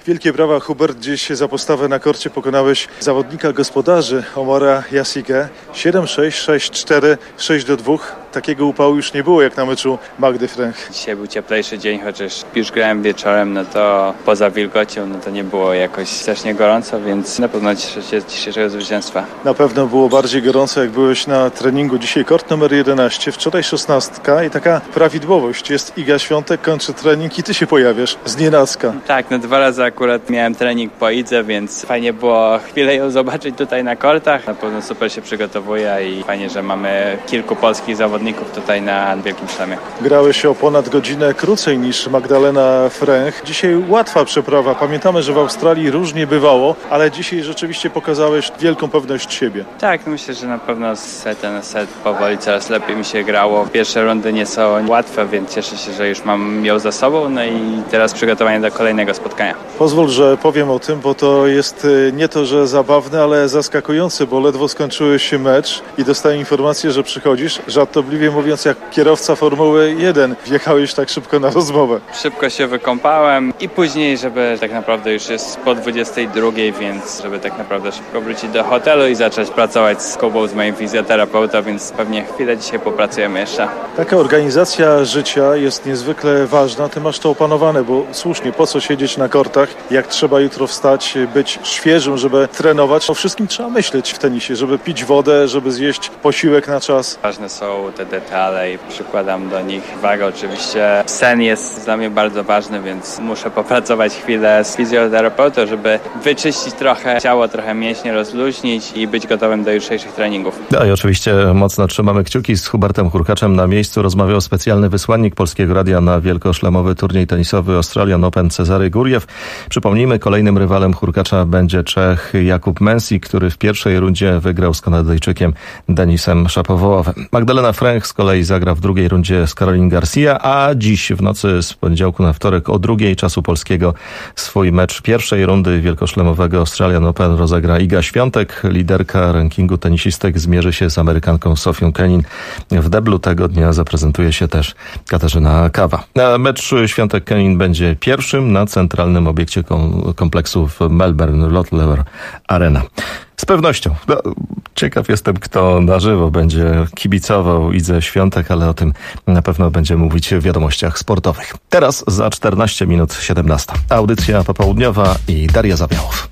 S11: Wielkie brawa, Hubert. Dziś za postawę na korcie pokonałeś zawodnika gospodarzy Omara Yasigę 7-6, 6-4, 6-2. Takiego upału już nie było jak na meczu Magdy Fręch.
S12: Dzisiaj był cieplejszy dzień, chociaż już grałem wieczorem, no to poza wilgocią, no to nie było jakoś strasznie gorąco, więc na pewno cieszę się z dzisiejszego zwycięstwa.
S11: Na pewno było bardziej gorąco, jak byłeś na treningu. Dzisiaj kort numer 11, wczoraj 16 i taka prawidłowość. Jest Iga Świątek, kończy trening i ty się pojawiasz znienacka.
S12: Tak, no 2 razy akurat miałem trening po Idze, więc fajnie było chwilę ją zobaczyć tutaj na kortach. Na pewno super się przygotowuje i fajnie, że mamy kilku polskich zawodników tutaj na Wielkim Szlamie.
S11: Grałeś o ponad godzinę krócej niż Magdalena Fręch. Dzisiaj łatwa przeprawa. Pamiętamy, że w Australii różnie bywało, ale dzisiaj rzeczywiście pokazałeś wielką pewność siebie.
S12: Tak, myślę, że na pewno set na set powoli coraz lepiej mi się grało. Pierwsze rundy nie są łatwe, więc cieszę się, że już mam ją za sobą, no i teraz przygotowanie do kolejnego spotkania.
S11: Pozwól, że powiem o tym, bo to jest nie to, że zabawne, ale zaskakujące, bo ledwo skończyły się mecz i dostałem informację, że przychodzisz. Żartobliwie mówiąc, jak kierowca Formuły 1 wjechałeś tak szybko na rozmowę.
S12: Szybko się wykąpałem i później, żeby tak naprawdę już jest po 22, więc żeby tak naprawdę szybko wrócić do hotelu i zacząć pracować z Kubą, z moim fizjoterapeutą, więc pewnie chwilę dzisiaj popracujemy jeszcze.
S11: Taka organizacja życia jest niezwykle ważna. Ty masz to opanowane, bo słusznie, po co siedzieć na kortach, jak trzeba jutro wstać, być świeżym, żeby trenować. O wszystkim trzeba myśleć w tenisie, żeby pić wodę, żeby zjeść posiłek na czas.
S12: Ważne są te detale i przykładam do nich wagę. Oczywiście sen jest dla mnie bardzo ważny, więc muszę popracować chwilę z fizjoterapeutą, żeby wyczyścić trochę ciało, trochę mięśnie rozluźnić i być gotowym do jutrzejszych treningów.
S3: No i oczywiście mocno trzymamy kciuki. Z Hubertem Hurkaczem na miejscu rozmawiał specjalny wysłannik Polskiego Radia na wielkoszlemowy turniej tenisowy Australian Open Cezary Gurjew. Przypomnijmy, kolejnym rywalem Hurkacza będzie Czech Jakub Mensi, który w pierwszej rundzie wygrał z Kanadyjczykiem Denisem Shapovalowem. Magdalena Fręch z kolei zagra w drugiej rundzie z Caroline Garcia, a dziś w nocy z poniedziałku na wtorek o 2:00 czasu polskiego swój mecz pierwszej rundy wielkoszlemowego Australian Open rozegra Iga Świątek. Liderka rankingu tenisistek zmierzy się z Amerykanką Sofią Kenin. W deblu tego dnia zaprezentuje się też Katarzyna Kawa. Mecz Świątek-Kenin będzie pierwszym na centralnym obiekcie kompleksu w Melbourne Lotte Arena. Z pewnością. No, ciekaw jestem, kto na żywo będzie kibicował Idze Świątek, ale o tym na pewno będziemy mówić w wiadomościach sportowych. Teraz za 14 minut 17. Audycja popołudniowa i Daria Zawiałow.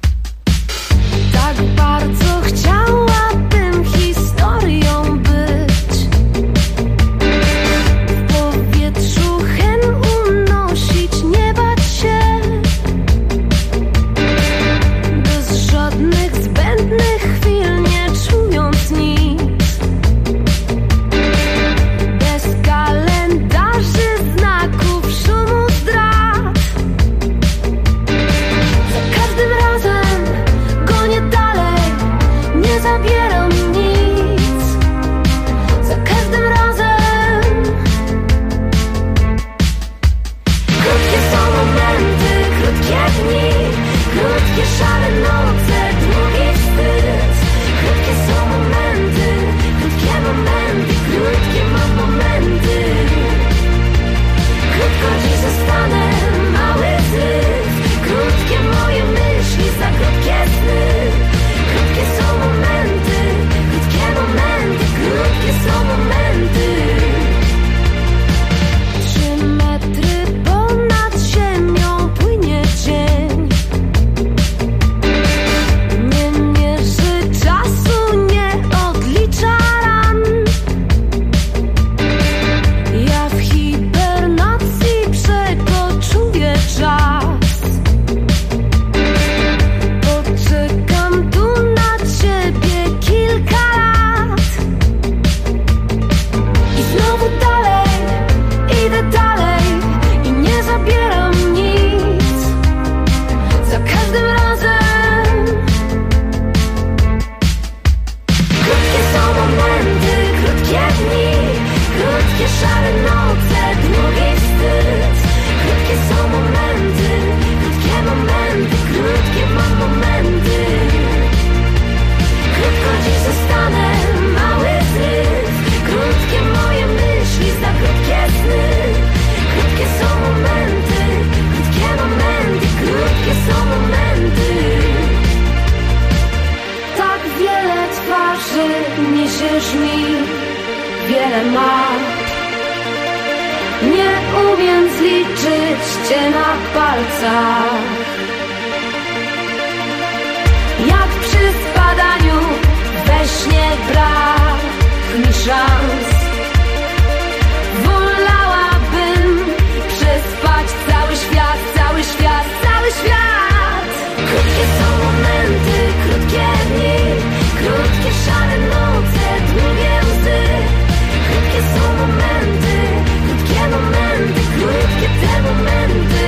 S21: Tak bardzo chciałabym historią być. W powietrzu hen unosić, nie bać się. Bez żadnych zbędnych chwil, nie czując nic. Bez kalendarzy, znaków, szumu zdrad. Za każdym razem liczyć cię na palcach. Jak przy spadaniu we śnie brak mi szans. Wolałabym przespać cały świat, cały świat, cały świat. Krótkie są momenty, krótkie dni, krótkie szare noce, długie łzy. Krótkie są momenty, krótkie te momenty.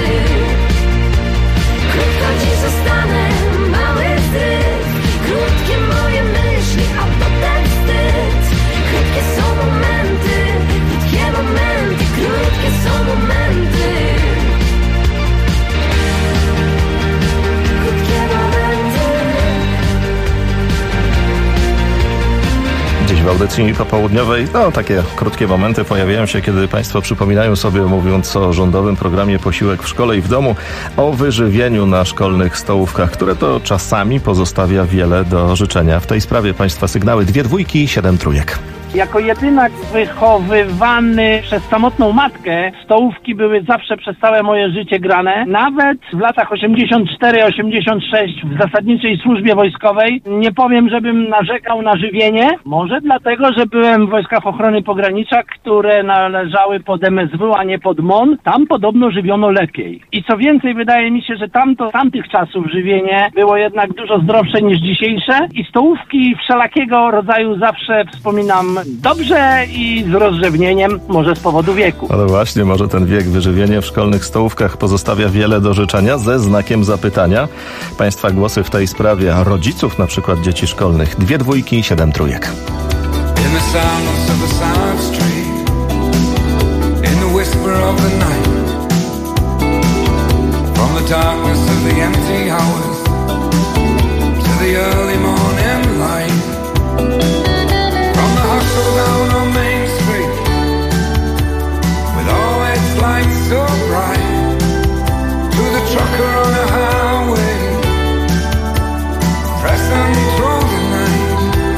S21: Krótko dziś zostanę, mały zryw. Krótkie moje myśli, a potem wstyd. Krótkie są momenty, krótkie są momenty. Krótkie momenty.
S3: Dziś w audycji popołudniowej, takie krótkie momenty pojawiają się, kiedy Państwo przypominają sobie, mówiąc o rządowym programie Posiłek w szkole i w domu, o wyżywieniu na szkolnych stołówkach, które to czasami pozostawia wiele do życzenia. W tej sprawie Państwa sygnały 2 dwójki, 7 trójek.
S13: Jako jedynak wychowywany przez samotną matkę, stołówki były zawsze przez całe moje życie grane. Nawet w latach 84-86 w zasadniczej służbie wojskowej nie powiem, żebym narzekał na żywienie. Może dlatego, że byłem w Wojskach Ochrony Pogranicza, które należały pod MSW, a nie pod MON. Tam podobno żywiono lepiej. I co więcej, wydaje mi się, że tamtych czasów żywienie było jednak dużo zdrowsze niż dzisiejsze. I stołówki wszelakiego rodzaju zawsze wspominam dobrze i z rozrzewnieniem, może z powodu wieku.
S3: Ale właśnie, może ten wiek, wyżywienie w szkolnych stołówkach pozostawia wiele do życzenia, ze znakiem zapytania. Państwa głosy w tej sprawie, rodziców na przykład dzieci szkolnych. 2 dwójki, 7 trójek.
S14: In the silence of a silent street, in the whisper of the night, from the darkness of the empty hours to the early morning light. Hustle down on Main Street with all its lights so bright, to the trucker on a highway pressing through the night.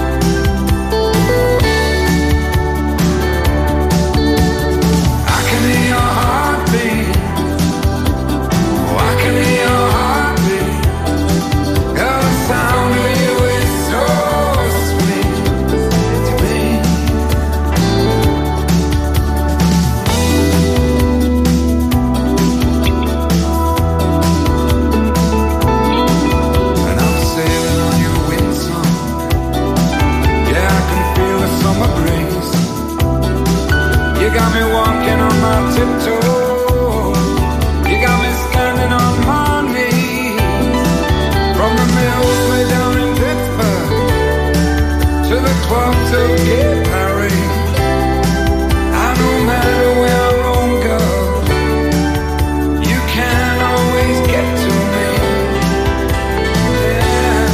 S14: I can hear your heartbeat, oh, I can hear your heartbeat. Girl, the sound of you is so sweet to me. Got me walking on my tiptoes. You got me standing on my knees. From the mills way down in Pittsburgh to the clubs of Gay Paris. I no matter where I roam, girl, you can always get to me. Yeah,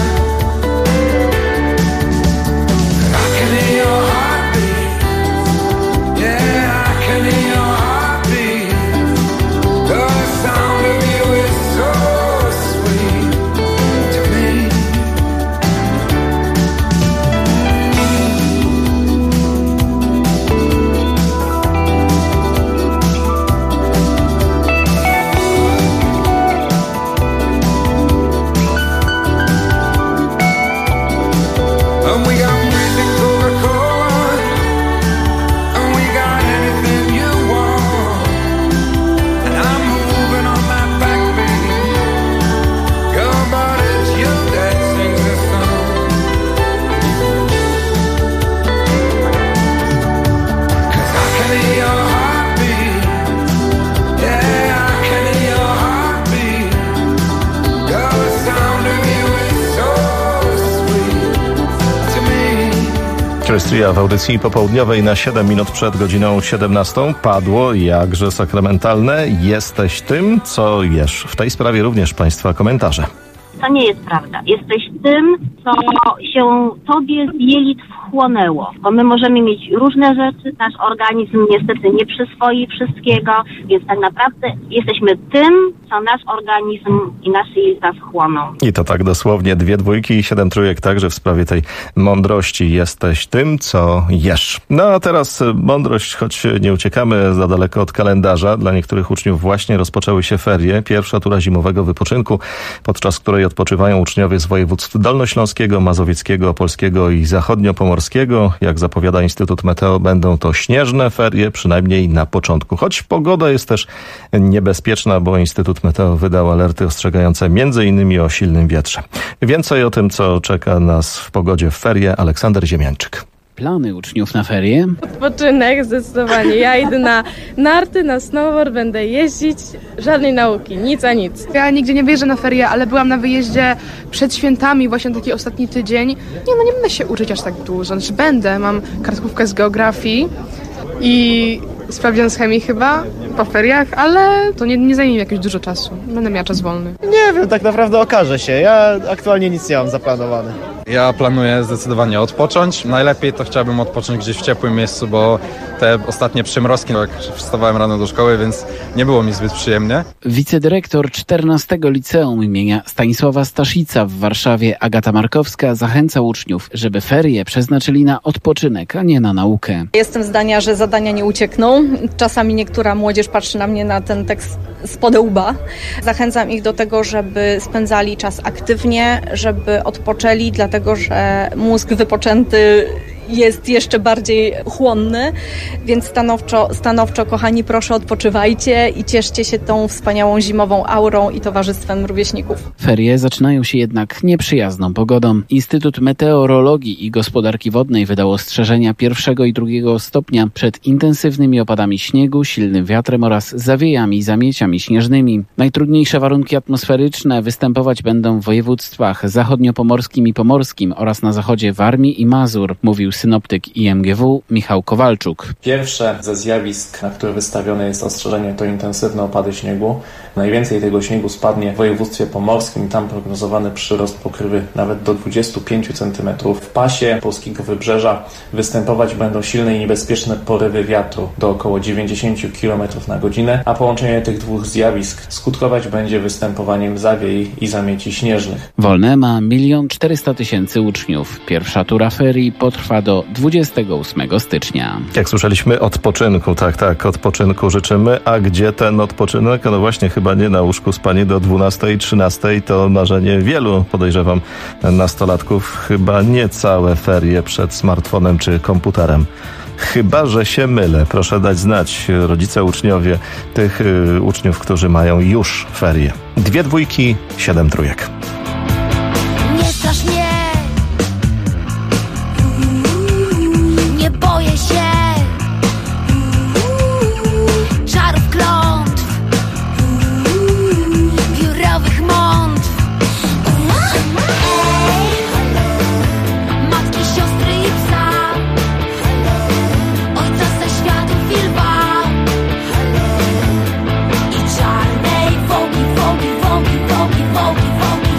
S14: I can hear your heartbeat. Yeah, I can hear your heartbeat. The sound of you is so sweet to me. And we got music to record, and we got anything you want. And I'm moving on that backbeat, girl, but it's you that sings the song. 'Cause I can hear your heartbeat. Yeah, I can hear your heartbeat. Girl, the sound of you is so sweet to me.
S3: Krystria w audycji popołudniowej na 7 minut przed godziną 17 padło jakże sakramentalne. Jesteś tym, co jesz. W tej sprawie również Państwa komentarze.
S7: To nie jest prawda. Jesteś tym, co się tobie z jelit wchłonęło. Bo my możemy mieć różne rzeczy, nasz organizm niestety nie przyswoi wszystkiego, więc tak naprawdę jesteśmy tym, co nasz organizm i nasze jelita wchłoną.
S3: I to tak dosłownie 2 dwójki i 7 trójek także w sprawie tej mądrości. Jesteś tym, co jesz. No a teraz mądrość, choć nie uciekamy za daleko od kalendarza. Dla niektórych uczniów właśnie rozpoczęły się ferie. Pierwsza tura zimowego wypoczynku, podczas której odpoczywają uczniowie z województw dolnośląskiego, mazowieckiego, opolskiego i zachodniopomorskiego. Jak zapowiada Instytut Meteo, będą to śnieżne ferie, przynajmniej na początku. Choć pogoda jest też niebezpieczna, bo Instytut Meteo wydał alerty ostrzegające m.in. o silnym wietrze. Więcej o tym, co czeka nas w pogodzie w ferie, Aleksander Ziemiańczyk.
S15: Plany uczniów na ferie?
S16: Odpoczynek zdecydowanie. Ja idę na narty, na snowboard, będę jeździć. Żadnej nauki, nic a nic.
S17: Ja nigdzie nie wyjeżdżę na ferie, ale byłam na wyjeździe przed świętami, właśnie taki ostatni tydzień. Nie będę się uczyć aż tak dużo. Znaczy będę, mam kartkówkę z geografii i sprawdzian z chemii chyba po feriach, ale to nie zajmie mi jakoś dużo czasu. Będę miała czas wolny.
S18: Nie wiem, tak naprawdę okaże się. Ja aktualnie nic nie mam zaplanowane.
S19: Ja planuję zdecydowanie odpocząć. Najlepiej to chciałbym odpocząć gdzieś w ciepłym miejscu, bo te ostatnie przymrozki, jak wstawałem rano do szkoły, więc nie było mi zbyt przyjemnie.
S15: Wicedyrektor 14 Liceum imienia Stanisława Staszica w Warszawie Agata Markowska zachęca uczniów, żeby ferie przeznaczyli na odpoczynek, a nie na naukę.
S20: Jestem zdania, że zadania nie uciekną. Czasami niektóra młodzież patrzy na mnie na ten tekst spod łba. Zachęcam ich do tego, żeby spędzali czas aktywnie, żeby odpoczęli, dlatego że mózg wypoczęty jest jeszcze bardziej chłonny, więc stanowczo, kochani, proszę odpoczywajcie i cieszcie się tą wspaniałą zimową aurą i towarzystwem rówieśników.
S15: Ferie zaczynają się jednak nieprzyjazną pogodą. Instytut Meteorologii i Gospodarki Wodnej wydał ostrzeżenia 1. i 2. stopnia przed intensywnymi opadami śniegu, silnym wiatrem oraz zawiejami i zamieciami śnieżnymi. Najtrudniejsze warunki atmosferyczne występować będą w województwach zachodniopomorskim i pomorskim oraz na zachodzie Warmii i Mazur, mówił synoptyk IMGW Michał Kowalczuk.
S22: Pierwsze ze zjawisk, na które wystawione jest ostrzeżenie, to intensywne opady śniegu. Najwięcej tego śniegu spadnie w województwie pomorskim. Tam prognozowany przyrost pokrywy nawet do 25 cm. W pasie polskiego wybrzeża występować będą silne i niebezpieczne porywy wiatru do około 90 km na godzinę, a połączenie tych dwóch zjawisk skutkować będzie występowaniem zawiei i zamieci śnieżnych.
S15: Wolne ma 1 400 000 uczniów. Pierwsza tura ferii potrwa do 28 stycznia.
S3: Jak słyszeliśmy, odpoczynku, tak, odpoczynku życzymy. A gdzie ten odpoczynek? No właśnie, chyba nie na łóżku spanie do 12 i 13. To marzenie wielu, podejrzewam, nastolatków. Chyba nie całe ferie przed smartfonem czy komputerem. Chyba że się mylę. Proszę dać znać, rodzice, uczniowie, tych uczniów, którzy mają już ferie. 2 dwójki, 7 trójek.
S21: Nie strasz mnie. Nie boję się czarów, klątw, wiórowych mątw. Matki, siostry i psa, ojca ze światów i lwa i czarnej wogi, wogi, wogi, wogi, wogi, wogi.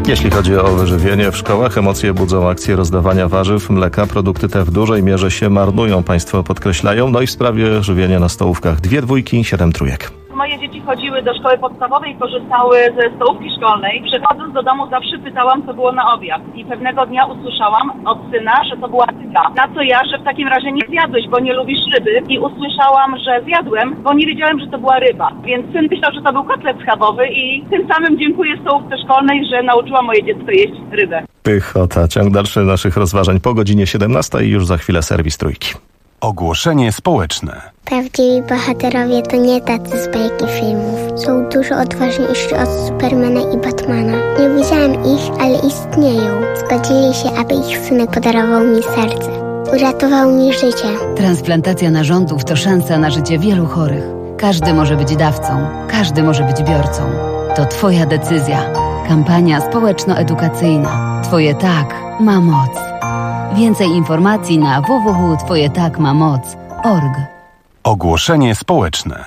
S3: Jeśli chodzi o wyżywienie w szkołach, emocje budzą akcje rozdawania warzyw, mleka. Produkty te w dużej mierze się marnują, państwo podkreślają. No i w sprawie żywienia na stołówkach 2 dwójki, 7 trójek.
S2: Moje dzieci chodziły do szkoły podstawowej i korzystały ze stołówki szkolnej. Przychodząc do domu zawsze pytałam, co było na obiad. I pewnego dnia usłyszałam od syna, że to była ryba. Na co ja, że w takim razie nie zjadłeś, bo nie lubisz ryby. I usłyszałam, że zjadłem, bo nie wiedziałem, że to była ryba. Więc syn myślał, że to był kotlet schabowy i tym samym dziękuję stołówce szkolnej, że nauczyła moje dziecko jeść rybę.
S3: Pychota. Ciąg dalszy naszych rozważań po godzinie 17 i już za chwilę serwis Trójki.
S5: Ogłoszenie społeczne.
S6: Prawdziwi bohaterowie to nie tacy z bajki filmów. Są dużo odważniejsi od Supermana i Batmana. Nie widziałem ich, ale istnieją. Zgodzili się, aby ich synek podarował mi serce. Uratował mi życie.
S23: Transplantacja narządów to szansa na życie wielu chorych. Każdy może być dawcą, każdy może być biorcą. To Twoja decyzja. Kampania społeczno-edukacyjna. Twoje tak ma moc. Więcej informacji na www.twojetakmamoc.org.
S5: Ogłoszenie społeczne.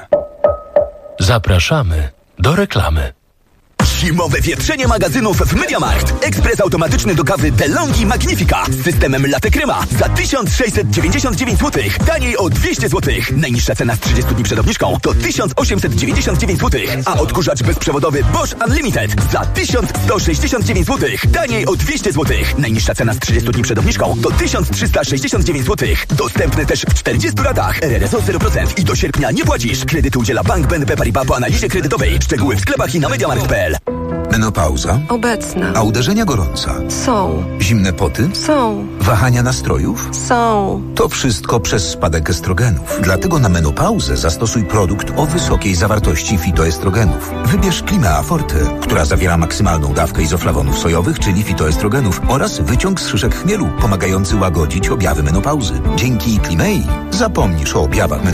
S24: Zapraszamy do reklamy.
S25: Zimowe wietrzenie magazynów w MediaMarkt. Ekspres automatyczny do kawy DeLonghi Magnifica z systemem Latte Crema za 1699 zł. Taniej o 200 zł. Najniższa cena z 30 dni przed obniżką to 1899 zł. A odkurzacz bezprzewodowy Bosch Unlimited za 1169 zł. Taniej o 200 zł. Najniższa cena z 30 dni przed obniżką to 1369 zł. Dostępny też w 40 ratach. RRSO 0% i do sierpnia nie płacisz. Kredyty udziela Bank BNP Paribas po analizie kredytowej. Szczegóły w sklepach i na MediaMarkt.pl.
S26: Menopauza?
S21: Obecna.
S26: A uderzenia gorąca?
S21: Są.
S26: Zimne poty?
S21: Są.
S26: Wahania nastrojów?
S21: Są.
S26: To wszystko przez spadek estrogenów. Dlatego na menopauzę zastosuj produkt o wysokiej zawartości fitoestrogenów. Wybierz Klimea Forte, która zawiera maksymalną dawkę izoflawonów sojowych, czyli fitoestrogenów oraz wyciąg z szyszek chmielu, pomagający łagodzić objawy menopauzy. Dzięki Klimei zapomnisz o objawach menopauzy.